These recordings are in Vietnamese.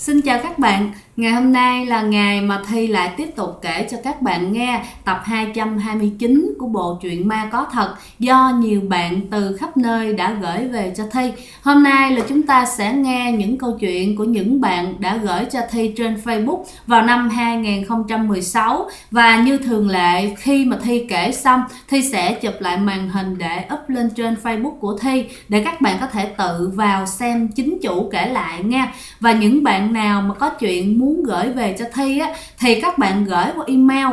Xin chào các bạn, ngày hôm nay là ngày mà Thi lại tiếp tục kể cho các bạn nghe tập 229 của bộ truyện Ma Có Thật do nhiều bạn từ khắp nơi đã gửi về cho Thi. Hôm nay là chúng ta sẽ nghe những câu chuyện của những bạn đã gửi cho Thi trên Facebook vào năm 2016. Và như thường lệ, khi mà Thi kể xong, Thi sẽ chụp lại màn hình để up lên trên Facebook của Thi để các bạn có thể tự vào xem chính chủ kể lại nha. Và những bạn nào mà có chuyện muốn gửi về cho Thi á, thì các bạn gửi qua email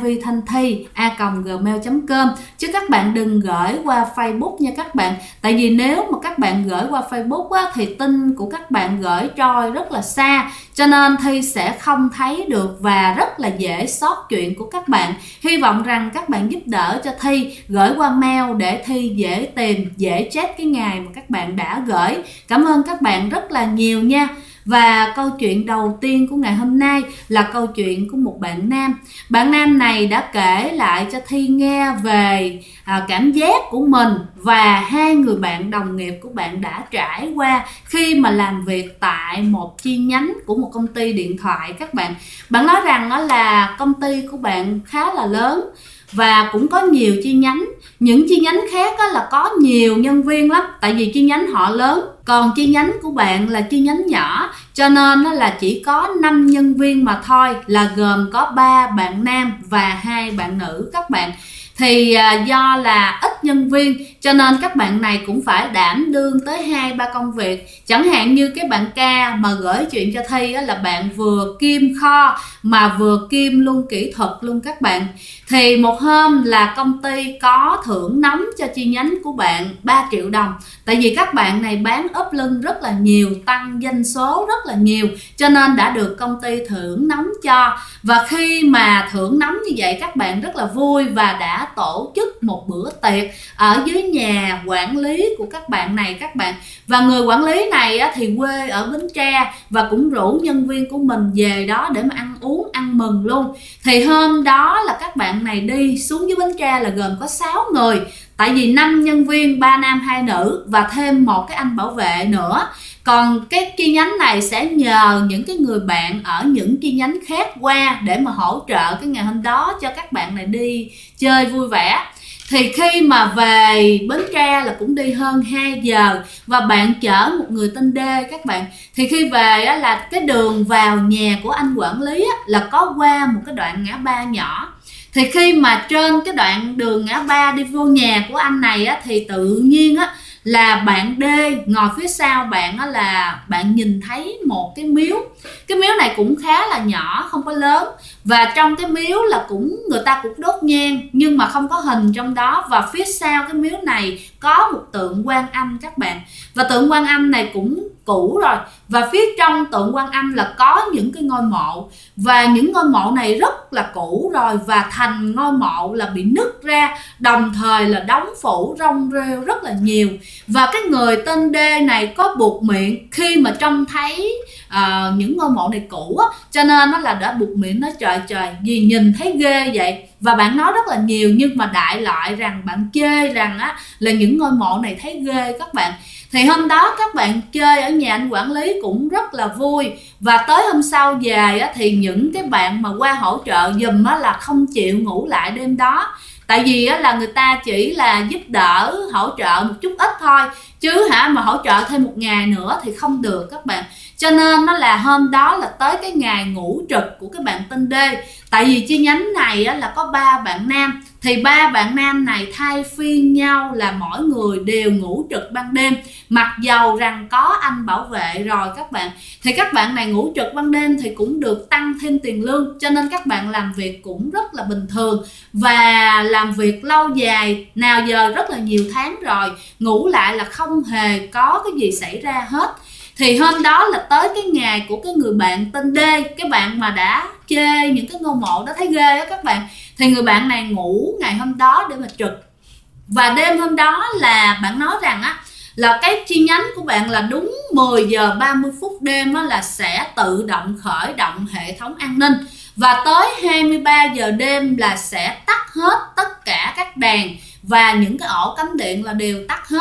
ivthanthi@gmail.com chứ các bạn đừng gửi qua Facebook nha các bạn. Tại vì nếu mà các bạn gửi qua Facebook á, thì tin của các bạn gửi trôi rất là xa, cho nên Thi sẽ không thấy được và rất là dễ sót chuyện của các bạn. Hy vọng rằng các bạn giúp đỡ cho Thi gửi qua mail để Thi dễ tìm, dễ check cái ngày mà các bạn đã gửi. Cảm ơn các bạn rất là nhiều nha. Và câu chuyện đầu tiên của ngày hôm nay là câu chuyện của một bạn nam. Bạn nam này đã kể lại cho Thi nghe về cảm giác của mình và hai người bạn đồng nghiệp của bạn đã trải qua khi mà làm việc tại một chi nhánh của một công ty điện thoại các bạn. Bạn nói rằng đó là công ty của bạn khá là lớn và cũng có nhiều chi nhánh. Những chi nhánh khác là có nhiều nhân viên lắm, tại vì chi nhánh họ lớn. Còn chi nhánh của bạn là chi nhánh nhỏ, cho nên là chỉ có 5 nhân viên mà thôi, là gồm có 3 bạn nam và 2 bạn nữ các bạn. Thì do là ít nhân viên cho nên các bạn này cũng phải đảm đương tới 2-3 công việc. Chẳng hạn như cái bạn ca mà gửi chuyện cho Thi là bạn vừa kiêm kho mà vừa kiêm luôn kỹ thuật luôn các bạn. Thì một hôm là công ty có thưởng nóng cho chi nhánh của bạn 3 triệu đồng. Tại vì các bạn này bán ốp lưng rất là nhiều, tăng doanh số rất là nhiều, cho nên đã được công ty thưởng nóng cho. Và khi mà thưởng nóng như vậy các bạn rất là vui và đã tổ chức một bữa tiệc ở dưới nhà quản lý của các bạn này các bạn. Và người quản lý này thì quê ở Bến Tre và cũng rủ nhân viên của mình về đó để mà ăn uống, ăn mừng luôn. Thì hôm đó là các bạn này đi xuống dưới Bến Tre là gồm có 6 người. Tại vì 5 nhân viên, 3 nam 2 nữ và thêm một cái anh bảo vệ nữa. Còn cái chi nhánh này sẽ nhờ những cái người bạn ở những chi nhánh khác qua để mà hỗ trợ cái ngày hôm đó cho các bạn này đi chơi vui vẻ. Thì khi mà về Bến Tre là cũng đi hơn 2 giờ và bạn chở một người tên D các bạn. Thì khi về là cái đường vào nhà của anh quản lý là có qua một cái đoạn ngã ba nhỏ. Thì khi mà trên cái đoạn đường ngã ba đi vô nhà của anh này thì tự nhiên là bạn D ngồi phía sau bạn là bạn nhìn thấy một cái miếu. Cái miếu này cũng khá là nhỏ, không có lớn. Và trong cái miếu là người ta cũng đốt nhang nhưng mà không có hình trong đó. Và phía sau cái miếu này có một tượng Quan Âm các bạn. Và tượng Quan Âm này cũng cũ rồi. Và phía trong tượng Quan Âm là có những cái ngôi mộ. Và những ngôi mộ này rất là cũ rồi và thành ngôi mộ là bị nứt ra, đồng thời là đóng phủ rong rêu rất là nhiều. Và cái người tên D này có buột miệng khi mà trông thấy những ngôi mộ này cũ cho nên nó là đã buột miệng, nói trời gì nhìn thấy ghê vậy. Và bạn nói rất là nhiều nhưng mà đại loại rằng bạn chê rằng là những ngôi mộ này thấy ghê các bạn. Thì hôm đó các bạn chơi ở nhà anh quản lý cũng rất là vui. Và tới hôm sau về thì những cái bạn mà qua hỗ trợ giùm là không chịu ngủ lại đêm đó. Tại vì là người ta chỉ là giúp đỡ hỗ trợ một chút ít thôi, chứ mà hỗ trợ thêm một ngày nữa thì không được các bạn. Cho nên nó là hôm đó là tới cái ngày ngủ trực của cái bạn tên D. Tại vì chi nhánh này là có 3 bạn nam. Thì 3 bạn nam này thay phiên nhau là mỗi người đều ngủ trực ban đêm. Mặc dầu rằng có anh bảo vệ rồi các bạn. Thì các bạn này ngủ trực ban đêm thì cũng được tăng thêm tiền lương. Cho nên các bạn làm việc cũng rất là bình thường. Và làm việc lâu dài, nào giờ rất là nhiều tháng rồi. Ngủ lại là không hề có cái gì xảy ra hết. Thì hôm đó là tới cái ngày của cái người bạn tên D, cái bạn mà đã chê những cái ngôi mộ đó thấy ghê á các bạn. Thì người bạn này ngủ ngày hôm đó để mà trực. Và đêm hôm đó là bạn nói rằng là cái chi nhánh của bạn là đúng 10 giờ 30 phút đêm là sẽ tự động khởi động hệ thống an ninh. Và tới 23 giờ đêm là sẽ tắt hết tất cả các đèn và những cái ổ cắm điện là đều tắt hết.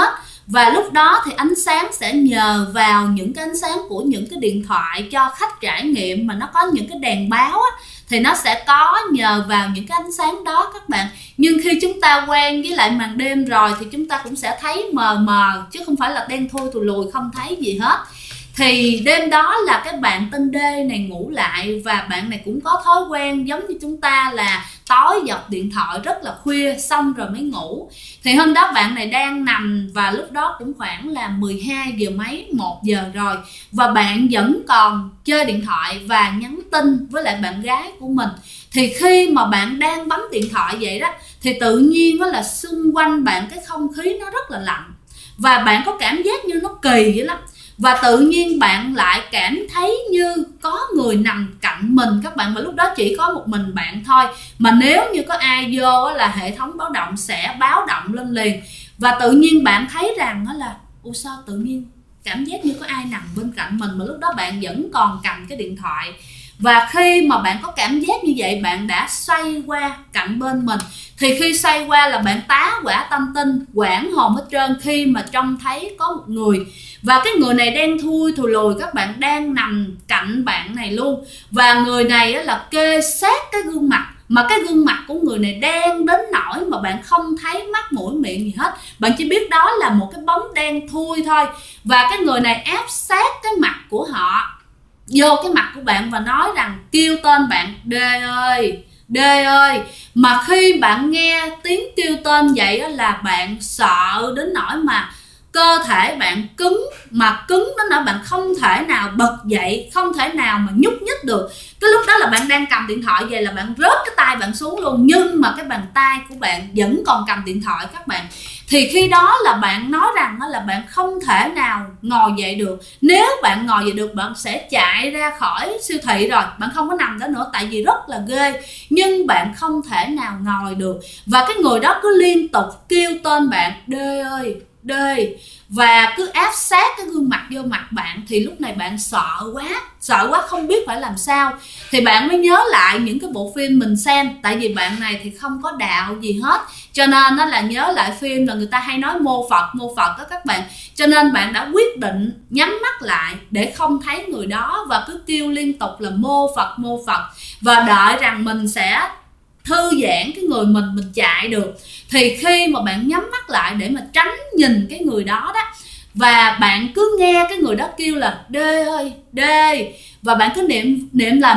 Và lúc đó thì ánh sáng sẽ nhờ vào những cái ánh sáng của những cái điện thoại cho khách trải nghiệm mà nó có những cái đèn báo á, thì nó sẽ có nhờ vào những cái ánh sáng đó các bạn. Nhưng khi chúng ta quen với lại màn đêm rồi thì chúng ta cũng sẽ thấy mờ mờ, chứ không phải là đen thui thù lùi không thấy gì hết. Thì đêm đó là cái bạn tên D này ngủ lại, và bạn này cũng có thói quen giống như chúng ta là tối giật điện thoại rất là khuya xong rồi mới ngủ. Thì hôm đó bạn này đang nằm và lúc đó cũng khoảng là 12 giờ mấy, 1 giờ rồi, và bạn vẫn còn chơi điện thoại và nhắn tin với lại bạn gái của mình. Thì khi mà bạn đang bấm điện thoại vậy đó thì tự nhiên đó là xung quanh bạn cái không khí nó rất là lạnh, và bạn có cảm giác như nó kỳ vậy lắm. Và tự nhiên bạn lại cảm thấy như có người nằm cạnh mình các bạn, và lúc đó chỉ có một mình bạn thôi, mà nếu như có ai vô là hệ thống báo động sẽ báo động lên liền. Và tự nhiên bạn thấy rằng đó là ủa sao tự nhiên cảm giác như có ai nằm bên cạnh mình, mà lúc đó bạn vẫn còn cầm cái điện thoại. Và khi mà bạn có cảm giác như vậy, bạn đã xoay qua cạnh bên mình. Thì khi xoay qua là bạn tá hỏa tâm tinh, quảng hồn hết trơn khi mà trông thấy có một người. Và cái người này đen thui thù lùi các bạn, đang nằm cạnh bạn này luôn. Và người này là kê sát cái gương mặt, mà cái gương mặt của người này đen đến nỗi mà bạn không thấy mắt mũi miệng gì hết. Bạn chỉ biết đó là một cái bóng đen thui thôi. Và cái người này áp sát cái mặt của họ vô cái mặt của bạn và nói rằng, kêu tên bạn: D ơi, D ơi. Mà khi bạn nghe tiếng kêu tên vậy là bạn sợ đến nỗi mà cơ thể bạn cứng, mà cứng đến nỗi bạn không thể nào bật dậy, không thể nào mà nhúc nhích được. Cái lúc đó là bạn đang cầm điện thoại vậy là bạn rớt cái tay bạn xuống luôn, nhưng mà cái bàn tay của bạn vẫn còn cầm điện thoại các bạn. Thì khi đó là bạn nói rằng là bạn không thể nào ngồi dậy được. Nếu bạn ngồi dậy được bạn sẽ chạy ra khỏi siêu thị rồi, bạn không có nằm đó nữa, tại vì rất là ghê. Nhưng bạn không thể nào ngồi được. Và cái người đó cứ liên tục kêu tên bạn: D ơi, D, và cứ áp sát cái gương mặt vô mặt bạn. Thì lúc này bạn sợ quá không biết phải làm sao. Thì bạn mới nhớ lại những cái bộ phim mình xem, tại vì bạn này thì không có đạo gì hết, cho nên nó là nhớ lại phim là người ta hay nói mô Phật đó các bạn. Cho nên bạn đã quyết định nhắm mắt lại để không thấy người đó, và cứ kêu liên tục là mô Phật, và đợi rằng mình sẽ thư giãn cái người mình chạy được. Thì khi mà bạn nhắm mắt lại để mà tránh nhìn cái người đó đó, và bạn cứ nghe cái người đó kêu là D ơi, D, và bạn cứ niệm là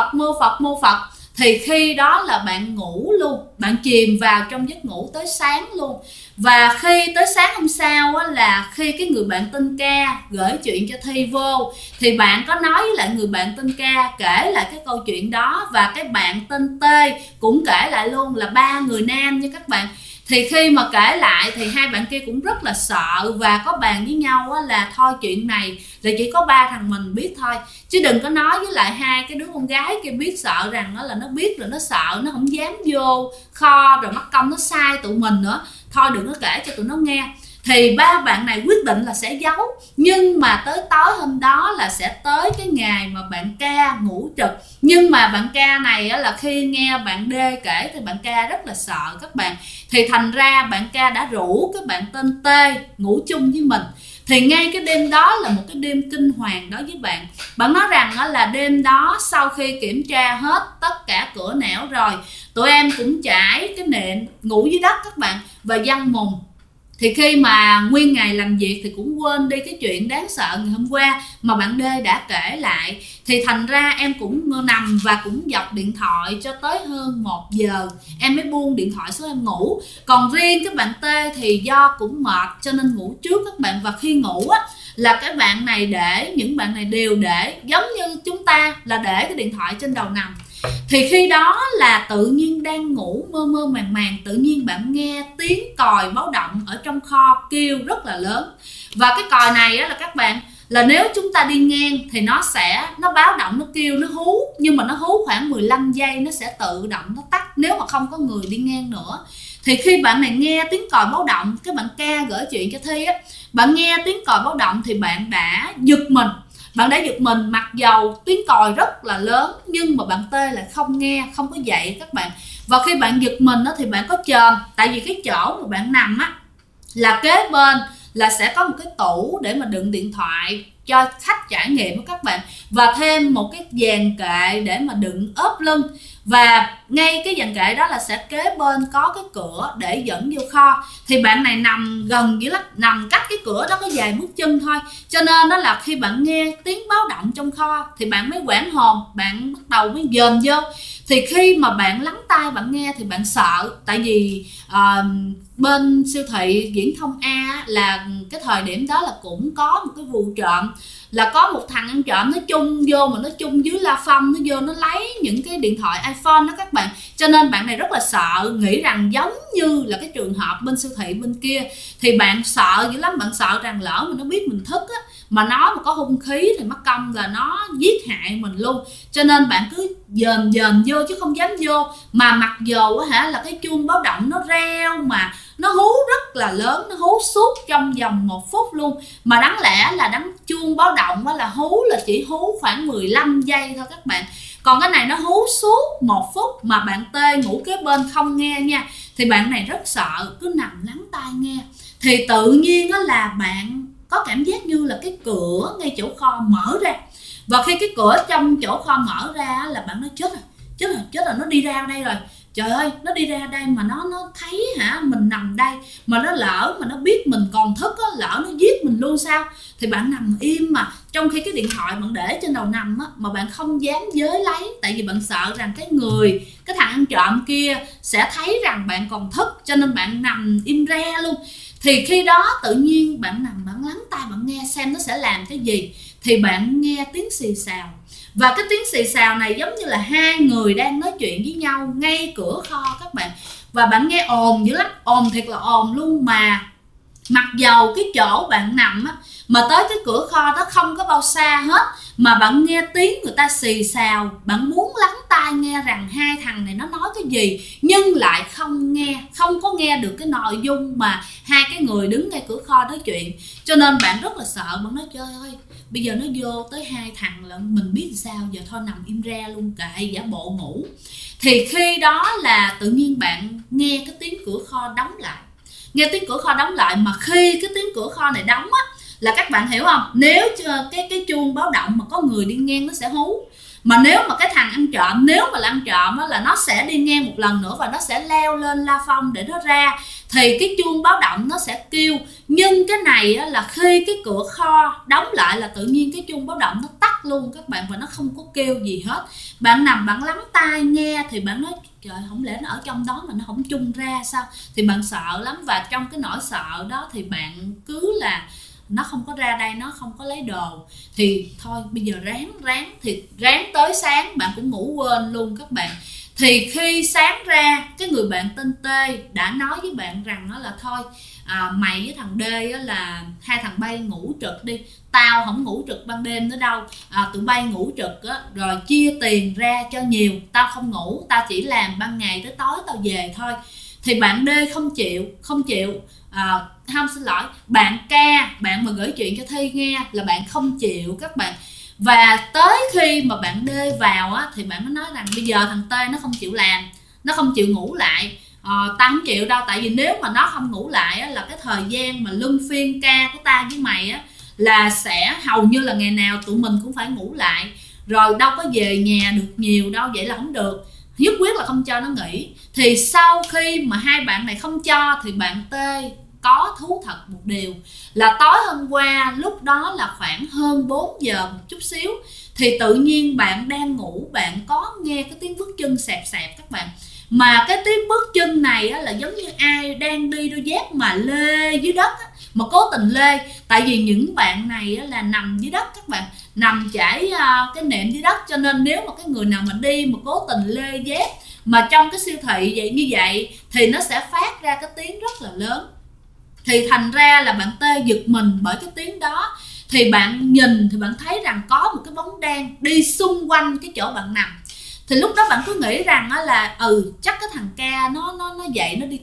mô Phật, thì khi đó là bạn ngủ luôn, bạn chìm vào trong giấc ngủ tới sáng luôn. Và khi tới sáng hôm sau là khi cái người bạn tên Ca gửi chuyện cho Thi vô, thì bạn có nói với lại người bạn tên Ca kể lại cái câu chuyện đó, và cái bạn tên T cũng kể lại luôn, là 3 người nam nha các bạn. Thì khi mà kể lại thì hai bạn kia cũng rất là sợ, và có bàn với nhau là thôi chuyện này là chỉ có 3 thằng mình biết thôi, chứ đừng có nói với lại 2 cái đứa con gái kia biết, sợ rằng là nó biết rồi nó sợ, nó không dám vô kho rồi mất công nó sai tụi mình nữa, thôi đừng có kể cho tụi nó nghe. Thì 3 bạn này quyết định là sẽ giấu. Nhưng mà tới tối hôm đó là sẽ tới cái ngày mà bạn Ca ngủ trực. Nhưng mà bạn Ca này là khi nghe bạn D kể thì bạn Ca rất là sợ các bạn. Thì thành ra bạn Ca đã rủ cái bạn tên T ngủ chung với mình. Thì ngay cái đêm đó là một cái đêm kinh hoàng đối với bạn. Bạn nói rằng là đêm đó sau khi kiểm tra hết tất cả cửa nẻo rồi, tụi em cũng trải cái nệm ngủ dưới đất các bạn, và giăng mùng. Thì khi mà nguyên ngày làm việc thì cũng quên đi cái chuyện đáng sợ ngày hôm qua mà bạn D đã kể lại. Thì thành ra em cũng nằm và cũng dọc điện thoại cho tới hơn 1 giờ em mới buông điện thoại xuống em ngủ. Còn riêng cái bạn T thì do cũng mệt cho nên ngủ trước các bạn. Và khi ngủ á là cái bạn này để, những bạn này đều để giống như chúng ta là để cái điện thoại trên đầu nằm. Thì khi đó là tự nhiên đang ngủ mơ mơ màng màng, tự nhiên bạn nghe tiếng còi báo động ở trong kho kêu rất là lớn. Và cái còi này là các bạn, là nếu chúng ta đi ngang thì nó báo động, nó kêu, nó hú, nhưng mà nó hú khoảng 15 giây nó sẽ tự động nó tắt nếu mà không có người đi ngang nữa. Thì khi bạn này nghe tiếng còi báo động, cái bạn Ca gửi chuyện cho Thi á, bạn nghe tiếng còi báo động thì bạn đã giật mình. Bạn đã giật mình, mặc dầu tiếng còi rất là lớn nhưng mà bạn T lại không nghe, không có dậy các bạn. Và khi bạn giật mình thì bạn có chờn, tại vì cái chỗ mà bạn nằm á là kế bên là sẽ có một cái tủ để mà đựng điện thoại cho khách trải nghiệm của các bạn, và thêm một cái dàn kệ để mà đựng ốp lưng. Và ngay cái dàn kệ đó là sẽ kế bên có cái cửa để dẫn vô kho. Thì bạn này nằm gần với nằm cách cái cửa đó có vài bước chân thôi, cho nên đó là khi bạn nghe tiếng báo động trong kho thì bạn mới hoảng hồn, bạn bắt đầu mới dòm vô. Thì khi mà bạn lắng tai bạn nghe thì bạn sợ, tại vì bên siêu thị Viễn Thông A là cái thời điểm đó là cũng có một cái vụ trộm, là có một thằng ăn trộm nó chung vô, mà nó chung dưới la phong, nó vô nó lấy những cái điện thoại iPhone đó các bạn. Cho nên bạn này rất là sợ, nghĩ rằng giống như là cái trường hợp bên siêu thị bên kia. Thì bạn sợ dữ lắm, bạn sợ rằng lỡ mà nó biết mình thức á, mà nó mà có hung khí thì mắc công là nó giết hại mình luôn. Cho nên bạn cứ dòm vô chứ không dám vô. Mà mặc dù là cái chuông báo động nó reo, mà nó hú rất là lớn, nó hú suốt trong vòng 1 phút luôn. Mà đáng lẽ là chuông báo động là hú là chỉ hú khoảng 15 giây thôi các bạn. Còn cái này nó hú suốt 1 phút mà bạn tê ngủ kế bên không nghe nha. Thì bạn này rất sợ, cứ nằm lắng tai nghe. Thì tự nhiên là bạn có cảm giác như là cái cửa ngay chỗ kho mở ra. Và khi cái cửa trong chỗ kho mở ra là bạn nói chết rồi, nó đi ra đây rồi. Trời ơi, nó đi ra đây mà nó thấy mình nằm đây, mà nó lỡ mà nó biết mình còn thức á, lỡ nó giết mình luôn sao? Thì bạn nằm im mà, trong khi cái điện thoại bạn để trên đầu nằm á, mà bạn không dám giới lấy, tại vì bạn sợ rằng cái thằng ăn trộm kia sẽ thấy rằng bạn còn thức, cho nên bạn nằm im re luôn. Thì khi đó tự nhiên bạn nằm, bạn lắng tai bạn nghe xem nó sẽ làm cái gì. Thì bạn nghe tiếng xì xào. Và cái tiếng xì xào này giống như là hai người đang nói chuyện với nhau ngay cửa kho các bạn. Và bạn nghe ồn dữ lắm, ồn thiệt là ồn luôn. Mà mặc dầu cái chỗ bạn nằm á, mà tới cái cửa kho đó không có bao xa hết, mà bạn nghe tiếng người ta xì xào, bạn muốn lắng tai nghe rằng hai thằng này nó nói cái gì, nhưng lại không có nghe được cái nội dung mà hai cái người đứng ngay cửa kho nói chuyện. Cho nên bạn rất là sợ, bạn nói trời ơi, bây giờ nó vô tới hai thằng lận, mình biết sao giờ, thôi nằm im re luôn, kệ, giả bộ ngủ. Thì khi đó là tự nhiên bạn nghe cái tiếng cửa kho đóng lại. Nghe tiếng cửa kho đóng lại, mà khi cái tiếng cửa kho này đóng á, là các bạn hiểu không? Nếu cái chuông báo động mà có người đi ngang nó sẽ hú. Mà nếu mà cái thằng ăn trộm, nếu mà là ăn trộm á, là nó sẽ đi ngang một lần nữa và nó sẽ leo lên la phong để nó ra. Thì cái chuông báo động nó sẽ kêu. Nhưng cái này á, là khi cái cửa kho đóng lại là tự nhiên cái chuông báo động nó tắt luôn các bạn, và nó không có kêu gì hết. Bạn nằm bạn lắng tai nghe thì bạn nói trời, không lẽ nó ở trong đó mà nó không chung ra sao? Thì bạn sợ lắm, và trong cái nỗi sợ đó thì bạn cứ là nó không có ra đây, nó không có lấy đồ, thì thôi bây giờ ráng tới sáng bạn cũng ngủ quên luôn các bạn. Thì khi sáng ra, cái người bạn tên T đã nói với bạn rằng đó là thôi mày với thằng D là hai thằng bay ngủ trực đi, tao không ngủ trực ban đêm nữa đâu, tụi bay ngủ trực á, rồi chia tiền ra cho nhiều, tao không ngủ, tao chỉ làm ban ngày tới tối tao về thôi. Thì bạn D không chịu. Không, xin lỗi, bạn K, bạn mà gửi chuyện cho Thi nghe là bạn không chịu các bạn. Và tới khi mà bạn D vào á, thì bạn mới nói rằng bây giờ thằng T nó không chịu làm, nó không chịu ngủ lại. Tao không chịu đâu, tại vì nếu mà nó không ngủ lại á, là cái thời gian mà luân phiên ca của tao với mày á, là sẽ hầu như là ngày nào tụi mình cũng phải ngủ lại, rồi đâu có về nhà được nhiều đâu, vậy là không được, nhất quyết là không cho nó nghỉ. Thì sau khi mà hai bạn này không cho thì bạn T có thú thật một điều là tối hôm qua, lúc đó là khoảng hơn 4 giờ một chút xíu, thì tự nhiên bạn đang ngủ, bạn có nghe cái tiếng bước chân xẹp các bạn. Mà cái tiếng bước chân này á, là giống như ai đang đi đôi dép mà lê dưới đất á, mà cố tình lê. Tại vì những bạn này á, là nằm dưới đất các bạn, nằm trải cái nệm dưới đất, cho nên nếu mà cái người nào mà đi mà cố tình lê dép mà trong cái siêu thị vậy như vậy thì nó sẽ phát ra cái tiếng rất là lớn. Thì thành ra là bạn T giật mình bởi cái tiếng đó. Thì bạn nhìn thì bạn thấy rằng có một cái bóng đen đi xung quanh cái chỗ bạn nằm. Thì lúc đó bạn cứ nghĩ rằng là chắc cái thằng K nó dậy nó đi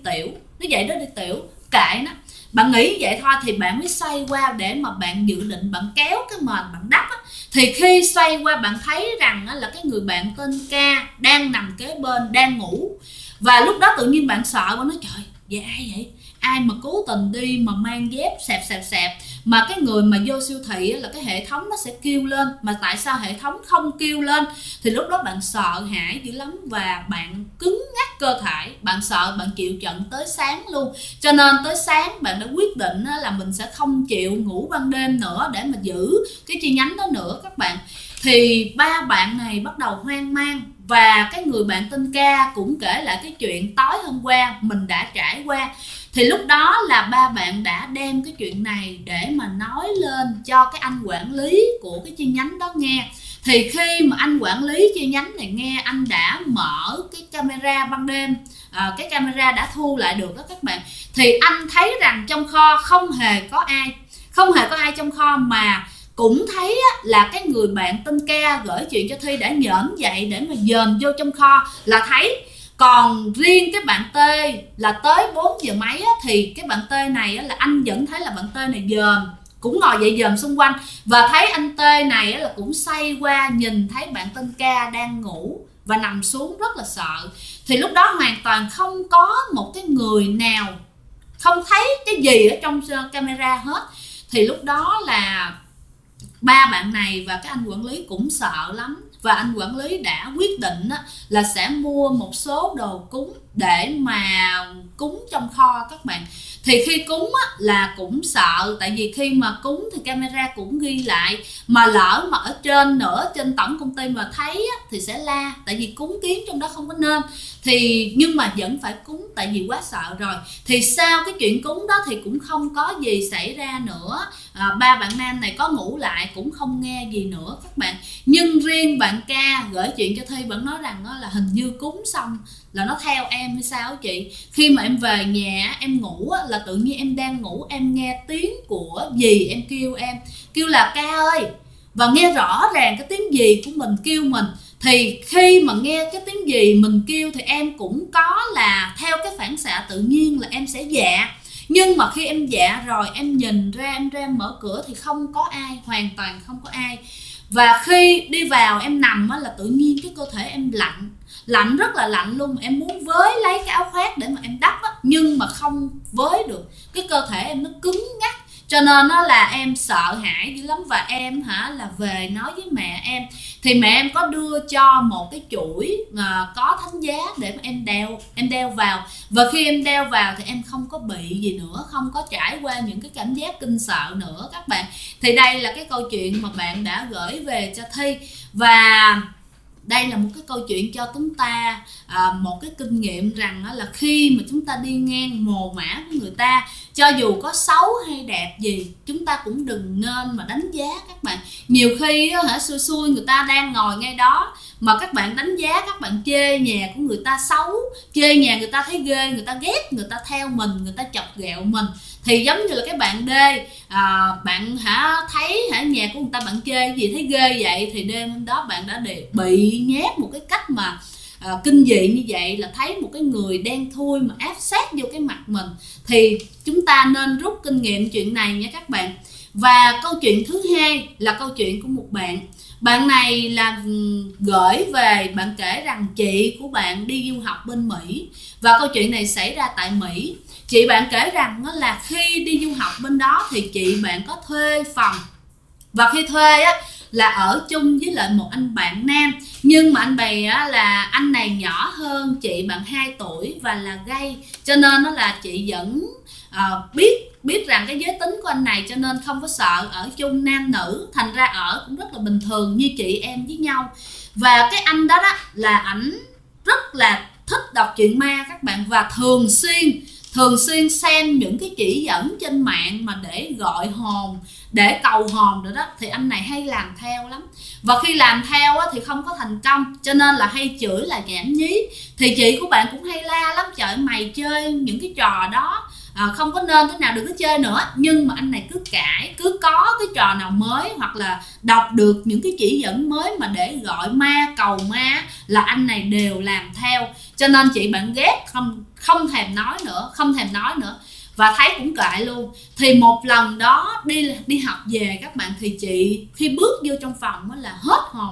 tiểu, kệ nó. Bạn nghĩ vậy thôi thì bạn mới xoay qua để mà bạn dự định bạn kéo cái mền bạn đắp á. Thì khi xoay qua bạn thấy rằng là cái người bạn tên K đang nằm kế bên, đang ngủ. Và lúc đó tự nhiên bạn sợ, bạn nói trời, vậy ai vậy? ai mà cố tình đi mà mang dép xẹp mà cái người mà vô siêu thị là cái hệ thống nó sẽ kêu lên, mà tại sao hệ thống không kêu lên? Thì lúc đó bạn sợ hãi dữ lắm và bạn cứng ngắc cơ thể, bạn sợ, bạn chịu trận tới sáng luôn. Cho nên tới sáng bạn đã quyết định là mình sẽ không chịu ngủ ban đêm nữa để mà giữ cái chi nhánh đó nữa các bạn. Thì ba bạn này bắt đầu hoang mang, và cái người bạn tên Ca cũng kể lại cái chuyện tối hôm qua mình đã trải qua. Thì lúc đó là ba bạn đã đem cái chuyện này để mà nói lên cho cái anh quản lý của cái chi nhánh đó nghe. Thì khi mà anh quản lý chi nhánh này nghe, anh đã mở cái camera ban đêm, cái camera đã thu lại được đó các bạn. Thì anh thấy rằng trong kho không hề có ai trong kho, mà cũng thấy là cái người bạn tên Ca gửi chuyện cho Thi đã nhởn dậy để mà dòm vô trong kho là thấy. Còn riêng cái bạn T là tới 4 giờ mấy thì cái bạn T này là anh vẫn thấy là bạn T này dòm, cũng ngồi dậy dòm xung quanh, và thấy anh T này là cũng xoay qua nhìn thấy bạn tên Ca đang ngủ và nằm xuống rất là sợ. Thì lúc đó hoàn toàn không có một cái người nào, không thấy cái gì ở trong camera hết. Thì lúc đó là ba bạn này và cái anh quản lý cũng sợ lắm, và anh quản lý đã quyết định là sẽ mua một số đồ cúng để mà cúng trong kho các bạn. Thì khi cúng là cũng sợ, tại vì khi mà cúng thì camera cũng ghi lại, mà lỡ mà ở trên nữa, trên tổng công ty mà thấy thì sẽ la, tại vì cúng kiến trong đó không có nên. Thì nhưng mà vẫn phải cúng tại vì quá sợ rồi. Thì sau cái chuyện cúng đó thì cũng không có gì xảy ra nữa. Ba bạn nam này có ngủ lại cũng không nghe gì nữa các bạn. Nhưng riêng bạn Ca gửi chuyện cho Thi vẫn nói rằng là hình như cúng xong là nó theo em hay sao chị. Khi mà em về nhà em ngủ là tự nhiên em đang ngủ, em nghe tiếng của dì em kêu là Ca ơi, và nghe rõ ràng cái tiếng dì của mình kêu mình. Thì khi mà nghe cái tiếng dì mình kêu thì em cũng có là theo cái phản xạ tự nhiên là em sẽ dạ. Nhưng mà khi em dạ rồi em nhìn ra, em mở cửa thì không có ai, hoàn toàn không có ai. Và khi đi vào em nằm là tự nhiên cái cơ thể em lạnh rất là lạnh luôn. Em muốn với lấy cái áo khoác để mà em đắp nhưng mà không với được, cái cơ thể em nó cứng ngắc. Cho nên nó là em sợ hãi dữ lắm. Và em là về nói với mẹ em, thì mẹ em có đưa cho một cái chuỗi có thánh giá để mà em đeo vào. Và khi em đeo vào thì em không có bị gì nữa, không có trải qua những cái cảm giác kinh sợ nữa các bạn. Thì đây là cái câu chuyện mà bạn đã gửi về cho Thi. Và đây là một cái câu chuyện cho chúng ta một cái kinh nghiệm rằng là khi mà chúng ta đi ngang mồ mả của người ta, cho dù có xấu hay đẹp gì, chúng ta cũng đừng nên mà đánh giá các bạn. Nhiều khi xui người ta đang ngồi ngay đó mà các bạn đánh giá, các bạn chê nhà của người ta xấu, chê nhà người ta thấy ghê, người ta ghét, người ta theo mình, người ta chọc ghẹo mình. Thì giống như là cái bạn D, bạn thấy nhà của người ta bạn chê gì thấy ghê vậy, thì đêm hôm đó bạn đã bị nhát một cái cách mà kinh dị như vậy, là thấy một cái người đen thui mà áp sát vô cái mặt mình. Thì chúng ta nên rút kinh nghiệm chuyện này nha các bạn. Và câu chuyện thứ hai là câu chuyện của một bạn này là gửi về, bạn kể rằng chị của bạn đi du học bên Mỹ, và câu chuyện này xảy ra tại Mỹ. Chị bạn kể rằng là khi đi du học bên đó thì chị bạn có thuê phòng, và khi thuê là ở chung với lại một anh bạn nam. Nhưng mà anh bày là anh này nhỏ hơn chị bạn 2 tuổi và là gay, cho nên là chị vẫn biết rằng cái giới tính của anh này, cho nên không có sợ ở chung nam nữ, thành ra ở cũng rất là bình thường như chị em với nhau. Và cái anh đó là ảnh rất là thích đọc truyện ma các bạn, và thường xuyên xem những cái chỉ dẫn trên mạng mà để gọi hồn, để cầu hồn rồi đó, thì anh này hay làm theo lắm. Và khi làm theo thì không có thành công, cho nên là hay chửi là nhảm nhí. Thì chị của bạn cũng hay la lắm, trời mày chơi những cái trò đó không có nên, thế nào đừng có chơi nữa. Nhưng mà anh này cứ cãi, cứ có cái trò nào mới hoặc là đọc được những cái chỉ dẫn mới mà để gọi ma, cầu ma, là anh này đều làm theo. Cho nên chị bạn ghét, không thèm nói nữa, và thấy cũng kệ luôn. Thì một lần đó đi học về các bạn, thì chị khi bước vô trong phòng là hết hồn,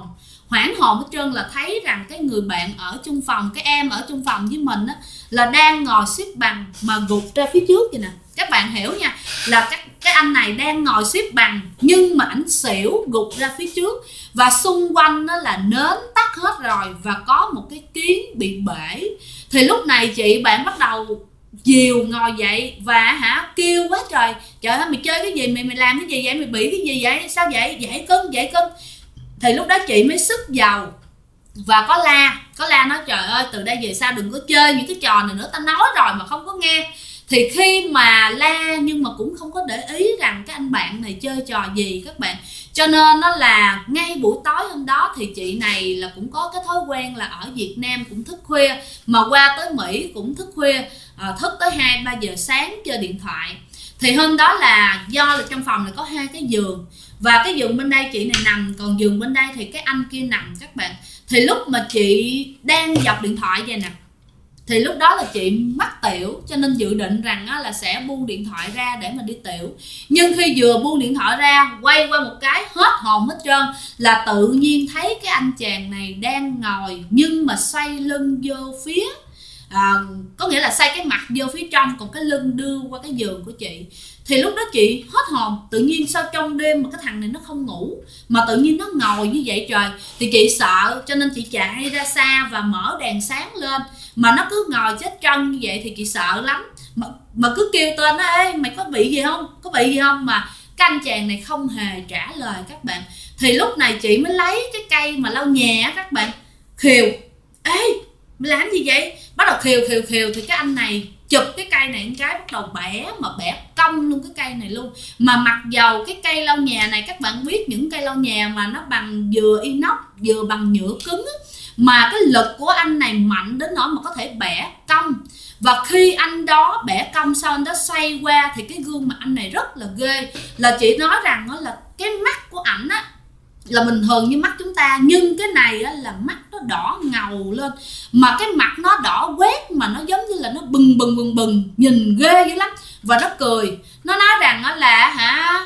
hoảng hồn hết trơn, là thấy rằng cái người bạn ở chung phòng, cái em ở chung phòng với mình á, là đang ngồi xếp bằng mà gục ra phía trước vậy nè. Các bạn hiểu nha, là cái anh này đang ngồi xếp bằng nhưng mà ảnh xỉu gục ra phía trước, và xung quanh đó là nến tắt hết rồi và có một cái kiến bị bể. Thì lúc này chị bạn bắt đầu dìu ngồi dậy và kêu quá trời: trời ơi, mày chơi cái gì, mày làm cái gì vậy, mày bị cái gì vậy, sao vậy, dậy cưng. Thì lúc đó chị mới sức dầu và có la nói: trời ơi, từ đây về sau đừng có chơi những cái trò này nữa, tao nói rồi mà không có nghe. Thì khi mà la nhưng mà cũng không có để ý rằng cái anh bạn này chơi trò gì các bạn. Cho nên nó là ngay buổi tối hôm đó thì chị này là cũng có cái thói quen là ở Việt Nam cũng thức khuya, mà qua tới Mỹ cũng thức khuya, thức tới 2-3 giờ sáng chơi điện thoại. Thì hôm đó là do là trong phòng này có 2 cái giường, và cái giường bên đây chị này nằm, còn giường bên đây thì cái anh kia nằm các bạn. Thì lúc mà chị đang dọc điện thoại vậy nè, thì lúc đó là chị mắc tiểu, cho nên dự định rằng là sẽ buông điện thoại ra để mà đi tiểu. Nhưng khi vừa buông điện thoại ra, quay qua một cái hết hồn hết trơn, là tự nhiên thấy cái anh chàng này đang ngồi nhưng mà xoay lưng vô phía, có nghĩa là xoay cái mặt vô phía trong, còn cái lưng đưa qua cái giường của chị. Thì lúc đó chị hết hồn, tự nhiên sao trong đêm mà cái thằng này nó không ngủ mà tự nhiên nó ngồi như vậy trời. Thì chị sợ, cho nên chị chạy ra xa và mở đèn sáng lên, mà nó cứ ngồi chết chân như vậy thì chị sợ lắm, mà cứ kêu tên nó: ê mày có bị gì không, có bị gì không, mà cái anh chàng này không hề trả lời các bạn. Thì lúc này chị mới lấy cái cây mà lau nhà á các bạn, khều: ê mày làm gì vậy, bắt đầu khều thì cái anh này chụp cái cây này một cái, bắt đầu bẻ cong luôn cái cây này luôn. Mà mặc dầu cái cây lau nhà này, các bạn biết những cây lau nhà mà nó bằng vừa inox vừa bằng nhựa cứng á, mà cái lực của anh này mạnh đến nỗi mà có thể bẻ cong. Và khi anh đó bẻ cong xong, anh đó xoay qua thì cái gương mặt anh này rất là ghê. Là chị nói rằng đó là cái mắt của ảnh á là bình thường như mắt chúng ta, nhưng cái này á, là mắt nó đỏ ngầu lên, mà cái mặt nó đỏ quét, mà nó giống như là nó bừng, nhìn ghê dữ lắm. Và nó cười, nó nói rằng đó là: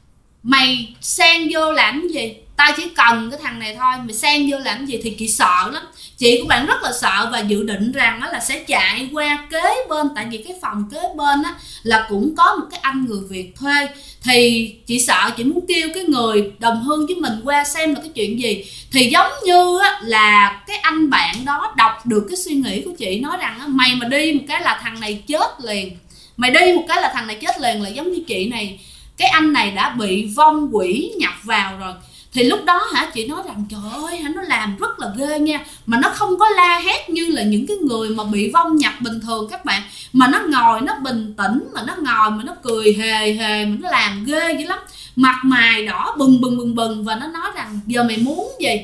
mày xen vô làm cái gì, tao chỉ cần cái thằng này thôi, mày xen vô làm cái gì. Thì chị sợ lắm, chị của bạn rất là sợ, và dự định rằng đó là sẽ chạy qua kế bên, tại vì cái phòng kế bên á là cũng có một cái anh người Việt thuê. Thì chị sợ, chị muốn kêu cái người đồng hương với mình qua xem là cái chuyện gì. Thì giống như á, là cái anh bạn đó đọc được cái suy nghĩ của chị, nói rằng á: mày mà đi một cái là thằng này chết liền, mày đi một cái là thằng này chết liền. Là giống như chị này, cái anh này đã bị vong quỷ nhập vào rồi. Thì lúc đó chị nói rằng trời ơi, nó làm rất là ghê nha, mà nó không có la hét như là những cái người mà bị vong nhập bình thường các bạn, mà nó ngồi nó bình tĩnh, mà nó ngồi mà nó cười hề mà nó làm ghê dữ lắm, mặt mày đỏ bừng. Và nó nói rằng: giờ mày muốn gì,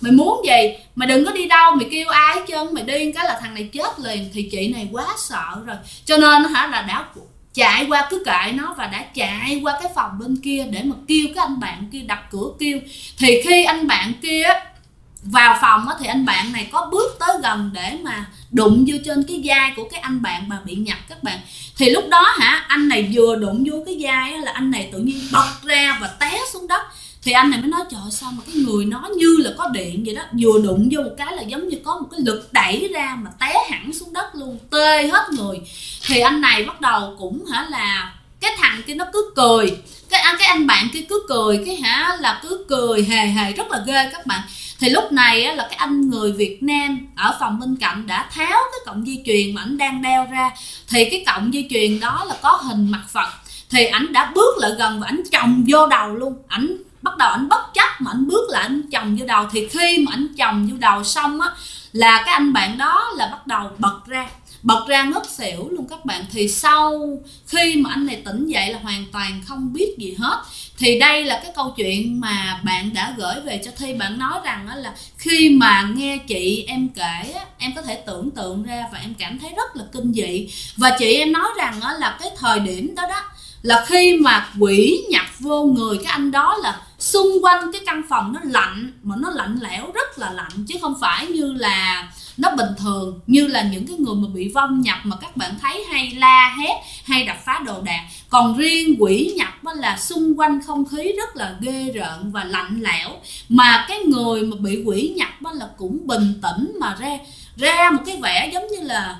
mày đừng có đi đâu, mày kêu ai hết trơn, mày đi cái là thằng này chết liền. Thì chị này quá sợ rồi, cho nên là đã chạy qua, cứ kệ nó, và đã chạy qua cái phòng bên kia để mà kêu cái anh bạn kia, đập cửa kêu. Thì khi anh bạn kia vào phòng á, thì anh bạn này có bước tới gần để mà đụng vô trên cái vai của cái anh bạn mà bị nhập các bạn. Thì lúc đó anh này vừa đụng vô cái vai á, là anh này tự nhiên bật ra và té xuống đất. Thì anh này mới nói: trời ơi, sao mà cái người nó như là có điện vậy đó, vừa đụng vô một cái là giống như có một cái lực đẩy ra mà té hẳn xuống đất luôn, tê hết người. Thì anh này bắt đầu cũng là cái thằng kia nó cứ cười, cái anh bạn kia cứ cười, cái là cứ cười hề rất là ghê các bạn. Thì lúc này á, là cái anh người Việt Nam ở phòng bên cạnh đã tháo cái cọng dây chuyền mà ảnh đang đeo ra. Thì cái cọng dây chuyền đó là có hình mặt Phật. Thì ảnh đã bước lại gần và ảnh chồng vô đầu luôn. Ảnh bắt đầu ảnh bất chấp mà ảnh bước lại, ảnh chồng vô đầu. Thì khi mà ảnh chồng vô đầu xong á, là cái anh bạn đó là bắt đầu bật ra ngất xỉu luôn các bạn. Thì sau khi mà anh này tỉnh dậy là hoàn toàn không biết gì hết. Thì đây là cái câu chuyện mà bạn đã gửi về cho Thi. Bạn nói rằng là khi mà nghe chị em kể, em có thể tưởng tượng ra và em cảm thấy rất là kinh dị. Và chị em nói rằng là cái thời điểm đó là khi mà quỷ nhập vô người cái anh đó, là xung quanh cái căn phòng nó lạnh, mà nó lạnh lẽo rất là lạnh, chứ không phải như là nó bình thường, như là những cái người mà bị vong nhập mà các bạn thấy hay la hét, hay đập phá đồ đạc. Còn riêng quỷ nhập là xung quanh không khí rất là ghê rợn và lạnh lẽo, mà cái người mà bị quỷ nhập là cũng bình tĩnh mà ra một cái vẻ giống như là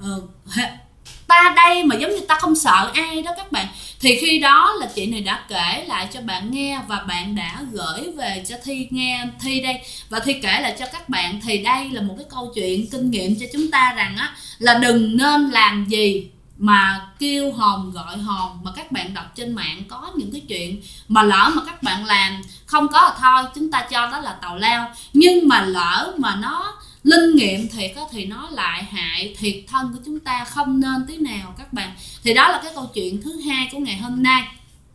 ta đây mà giống như ta không sợ ai đó các bạn. Thì khi đó là chị này đã kể lại cho bạn nghe và bạn đã gửi về cho Thi nghe, Thi đây, và Thi kể lại cho các bạn. Thì đây là một cái câu chuyện kinh nghiệm cho chúng ta rằng á, là đừng nên làm gì mà kêu hồn gọi hồn. Mà các bạn đọc trên mạng có những cái chuyện mà lỡ mà các bạn làm không có là thôi, chúng ta cho đó là tào lao, nhưng mà lỡ mà nó linh nghiệm thiệt thì nó lại hại thiệt thân của chúng ta, không nên tí nào các bạn. Thì đó là cái câu chuyện thứ hai của ngày hôm nay.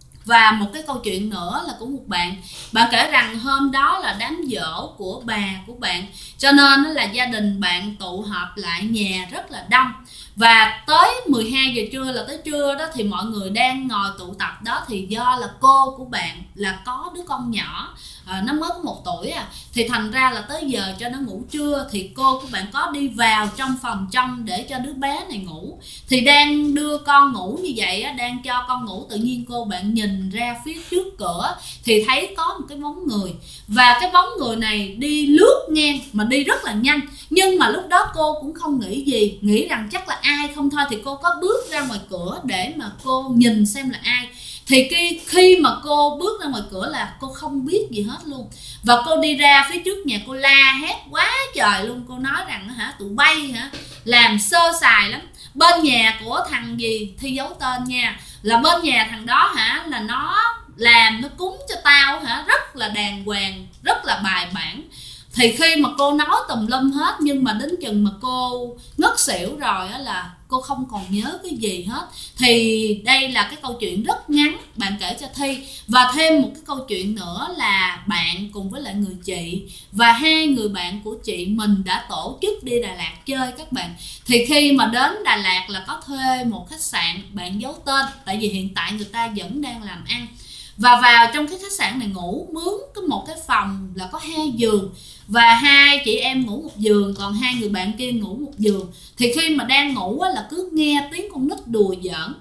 Và một cái câu chuyện nữa là của một bạn kể rằng hôm đó là đám giỗ của bà của bạn, cho nên là gia đình bạn tụ họp lại nhà rất là đông. Và tới 12 giờ trưa là tới trưa đó, thì mọi người đang ngồi tụ tập đó. Thì do là cô của bạn là có đứa con nhỏ, nó mới có 1 tuổi thì thành ra là tới giờ cho nó ngủ trưa. Thì cô của bạn có đi vào trong phòng trong để cho đứa bé này ngủ. Thì đang đưa con ngủ như vậy đang cho con ngủ, tự nhiên cô bạn nhìn ra phía trước cửa thì thấy có một cái bóng người. Và cái bóng người này đi lướt ngang mà đi rất là nhanh. Nhưng mà lúc đó cô cũng không nghĩ gì, nghĩ rằng chắc là ai không thôi. Thì cô có bước ra ngoài cửa để mà cô nhìn xem là ai. Thì khi mà cô bước ra ngoài cửa là cô không biết gì hết luôn. Và cô đi ra phía trước nhà, cô la hét quá trời luôn. Cô nói rằng tụi bay làm sơ sài lắm. Bên nhà của thằng gì Thi giấu tên nha, là bên nhà thằng đó là nó làm, nó cúng cho tao rất là đàng hoàng, rất là bài bản. Thì khi mà cô nói tùm lum hết, nhưng mà đến chừng mà cô ngất xỉu rồi là cô không còn nhớ cái gì hết. Thì đây là cái câu chuyện rất ngắn bạn kể cho Thi. Và thêm một cái câu chuyện nữa là bạn cùng với lại người chị và 2 người bạn của chị mình đã tổ chức đi Đà Lạt chơi các bạn. Thì khi mà đến Đà Lạt là có thuê một khách sạn, bạn giấu tên tại vì hiện tại người ta vẫn đang làm ăn. Và vào trong cái khách sạn này ngủ, mướn một cái phòng là có 2 giường. Và 2 chị em ngủ 1 giường, còn 2 người bạn kia ngủ 1 giường. Thì khi mà đang ngủ là cứ nghe tiếng con nít đùa giỡn.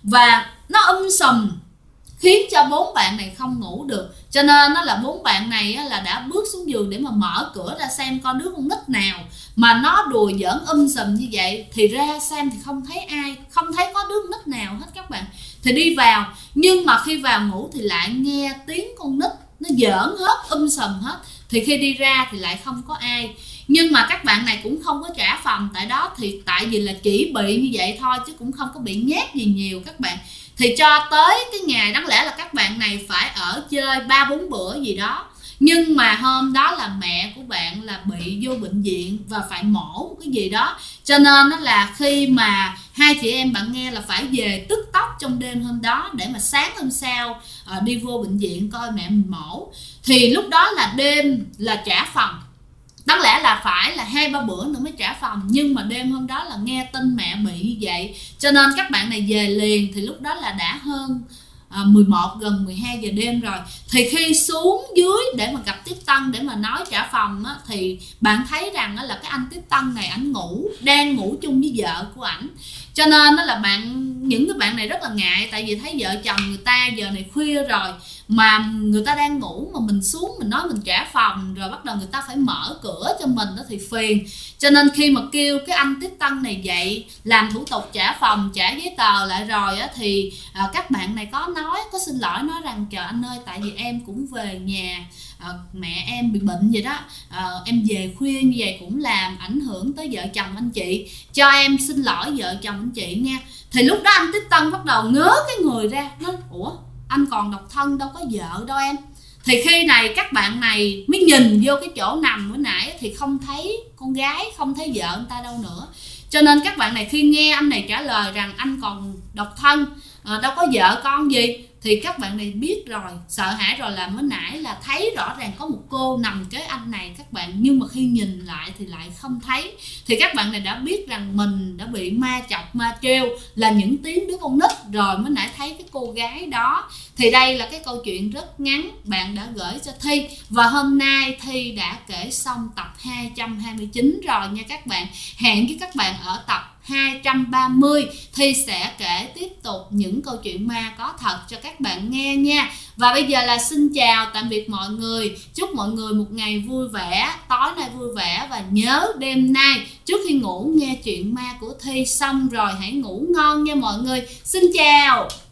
Và nó sùm khiến cho 4 bạn này không ngủ được. Cho nên là 4 bạn này là đã bước xuống giường để mà mở cửa ra xem con đứa con nít nào mà nó đùa giỡn sùm như vậy. Thì ra xem thì không thấy ai, không thấy có đứa con nít nào hết các bạn. Thì đi vào, nhưng mà khi vào ngủ thì lại nghe tiếng con nít nó giỡn hết, sùm hết. Thì khi đi ra thì lại không có ai. Nhưng mà các bạn này cũng không có trả phòng tại đó. Thì tại vì là chỉ bị như vậy thôi chứ cũng không có bị nhát gì nhiều các bạn. Thì cho tới cái ngày đáng lẽ là các bạn này phải ở chơi 3-4 bữa gì đó. Nhưng mà hôm đó là mẹ của bạn là bị vô bệnh viện và phải mổ một cái gì đó. Cho nên là khi mà 2 chị em bạn nghe là phải về tức tốc trong đêm hôm đó để mà sáng hôm sau đi vô bệnh viện coi mẹ mình mổ. Thì lúc đó là đêm là trả phòng. Đáng lẽ là phải là 2-3 bữa nữa mới trả phòng. Nhưng mà đêm hôm đó là nghe tin mẹ bị như vậy, cho nên các bạn này về liền. Thì lúc đó là đã hơn 11 gần 12 giờ đêm rồi. Thì khi xuống dưới để mà gặp tiếp tân để mà nói trả phòng thì bạn thấy rằng là cái anh tiếp tân này ảnh đang ngủ chung với vợ của ảnh. Cho nên là những cái bạn này rất là ngại, tại vì thấy vợ chồng người ta giờ này khuya rồi mà người ta đang ngủ mà mình xuống mình nói mình trả phòng rồi bắt đầu người ta phải mở cửa cho mình đó thì phiền. Cho nên khi mà kêu cái anh tiếp tân này dậy làm thủ tục trả phòng, trả giấy tờ lại rồi thì các bạn này có xin lỗi, nói rằng trời anh ơi, tại vì em cũng về nhà mẹ em bị bệnh vậy đó, em về khuya như vậy cũng làm ảnh hưởng tới vợ chồng anh chị, cho em xin lỗi vợ chồng anh chị nha. Thì lúc đó anh tiếp tân bắt đầu ngớ cái người ra, nói ủa anh còn độc thân đâu có vợ đâu em. Thì khi này các bạn này mới nhìn vô cái chỗ nằm bữa nãy thì không thấy con gái, không thấy vợ anh ta đâu nữa. Cho nên các bạn này khi nghe anh này trả lời rằng anh còn độc thân, đâu có vợ con gì, thì các bạn này biết rồi, sợ hãi rồi. Là mới nãy là thấy rõ ràng có một cô nằm kế anh này các bạn, nhưng mà khi nhìn lại thì lại không thấy. Thì các bạn này đã biết rằng mình đã bị ma chọc ma trêu là những tiếng đứa con nít rồi mới nãy thấy cái cô gái đó. Thì đây là cái câu chuyện rất ngắn bạn đã gửi cho Thi, và hôm nay Thi đã kể xong tập 229 rồi nha các bạn. Hẹn với các bạn ở tập 230 Thi sẽ kể tiếp tục những câu chuyện ma có thật cho các bạn nghe nha. Và bây giờ là xin chào tạm biệt mọi người, chúc mọi người một ngày vui vẻ, tối nay vui vẻ, và nhớ đêm nay trước khi ngủ nghe chuyện ma của Thi xong rồi hãy ngủ ngon nha mọi người. Xin chào.